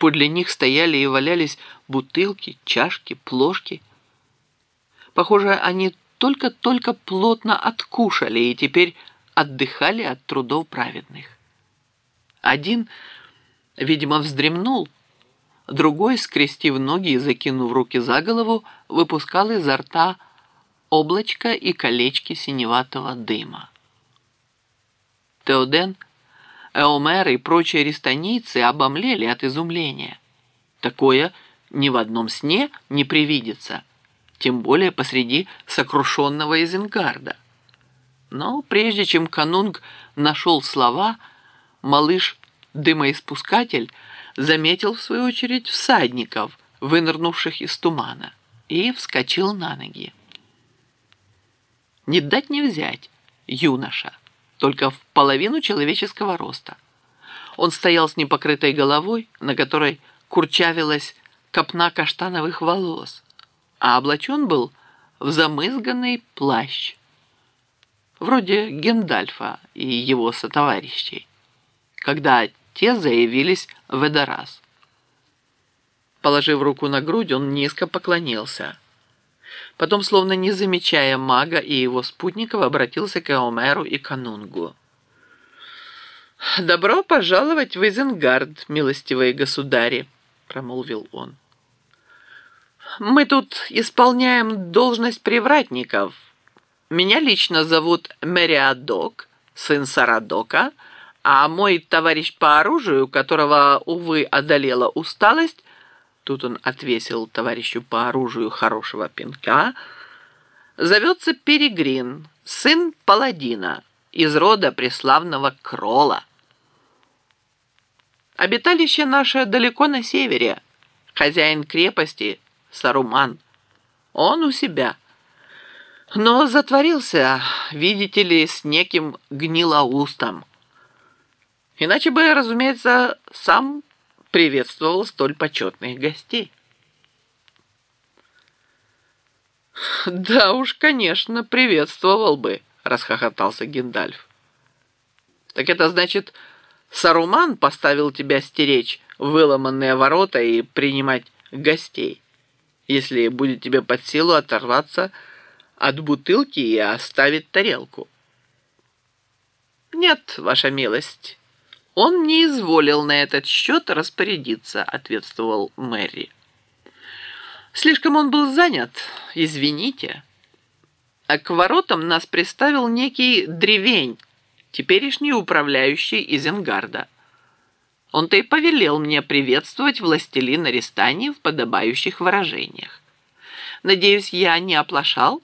Подле них стояли и валялись бутылки, чашки, плошки. Похоже, они только-только плотно откушали и теперь отдыхали от трудов праведных. Один, видимо, вздремнул, другой, скрестив ноги и закинув руки за голову, выпускал изо рта облачко и колечки синеватого дыма. Теоден, Эомер и прочие рестанийцы обомлели от изумления. Такое ни в одном сне не привидится, тем более посреди сокрушенного Изенгарда. Но прежде чем канунг нашел слова, малыш-дымоиспускатель заметил в свою очередь всадников, вынырнувших из тумана, и вскочил на ноги. Не дать не взять юноша, только в половину человеческого роста. Он стоял с непокрытой головой, на которой курчавилась копна каштановых волос, а облачен был в замызганный плащ, вроде Гендальфа и его сотоварищей, когда те заявились в Эдорас. Положив руку на грудь, он низко поклонился. Потом, словно не замечая мага и его спутников, обратился к Эомеру и канунгу. «Добро пожаловать в Изенгард, милостивые государи», — промолвил он. «Мы тут исполняем должность привратников. Меня лично зовут Мериадок, сын Сарадока, а мой товарищ по оружию, которого, увы, одолела усталость, тут он отвесил товарищу по оружию хорошего пинка, зовется Перегрин, сын паладина, из рода преславного Крола. Обиталище наше далеко на севере. Хозяин крепости — Саруман. Он у себя. Но затворился, видите ли, с неким Гнилоустом. Иначе бы, разумеется, сам приветствовал столь почетных гостей». «Да уж, конечно, приветствовал бы», — расхохотался Гендальф. «Так это значит, Саруман поставил тебя стеречь выломанные ворота и принимать гостей, если будет тебе под силу оторваться от бутылки и оставить тарелку?» «Нет, ваша милость, он не изволил на этот счет распорядиться», — ответствовал Мэри. «Слишком он был занят, извините. А к воротам нас приставил некий древень, теперешний управляющий Изенгарда. Он-то и повелел мне приветствовать властелина Рестани в подобающих выражениях. Надеюсь, я не оплошал?»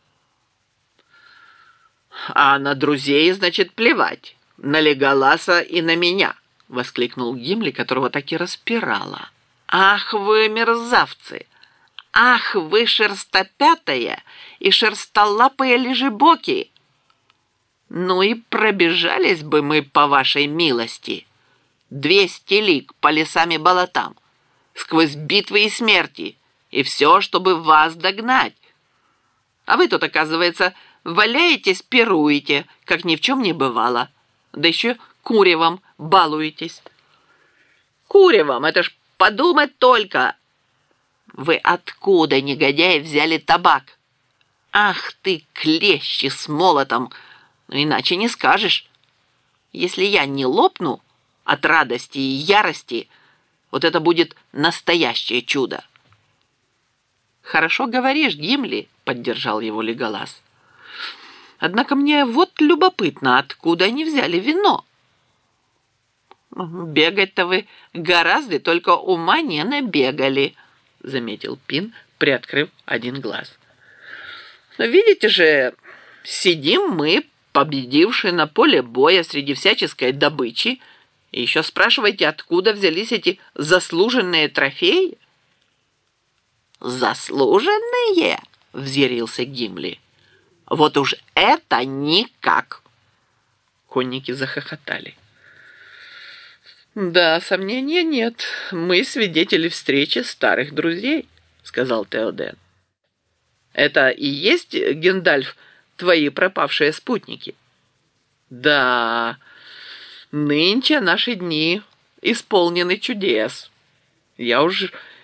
«А на друзей, значит, плевать, на Леголаса и на меня», — воскликнул Гимли, которого так и распирало. «Ах вы, мерзавцы! Ах вы, шерстопятая и шерстолапые лежебоки! Ну и пробежались бы мы по вашей милости 200 лиг по лесам и болотам, сквозь битвы и смерти, и все, чтобы вас догнать. А вы тут, оказывается, валяетесь, пируете, как ни в чем не бывало, да еще куревом балуетесь. Куревом, это ж подумать только! Вы откуда, негодяи, взяли табак? Ах ты, клещи с молотом! Иначе не скажешь. Если я не лопну от радости и ярости, вот это будет настоящее чудо». «Хорошо говоришь, Гимли», — поддержал его Леголас. «Однако мне вот любопытно, откуда они взяли вино». «Бегать-то вы гораздо, только ума не набегали», — заметил Пин, приоткрыв один глаз. «Но видите же, сидим мы, победившие на поле боя среди всяческой добычи, и еще спрашиваете, откуда взялись эти заслуженные трофеи?» «Заслуженные?» — взъярился Гимли. «Вот уж это никак!» Конники захохотали. «Да, сомнения нет. Мы свидетели встречи старых друзей», — сказал Теоден. «Это и есть, Гендальф, твои пропавшие спутники?» «Да, нынче наши дни исполнены чудес. Я уж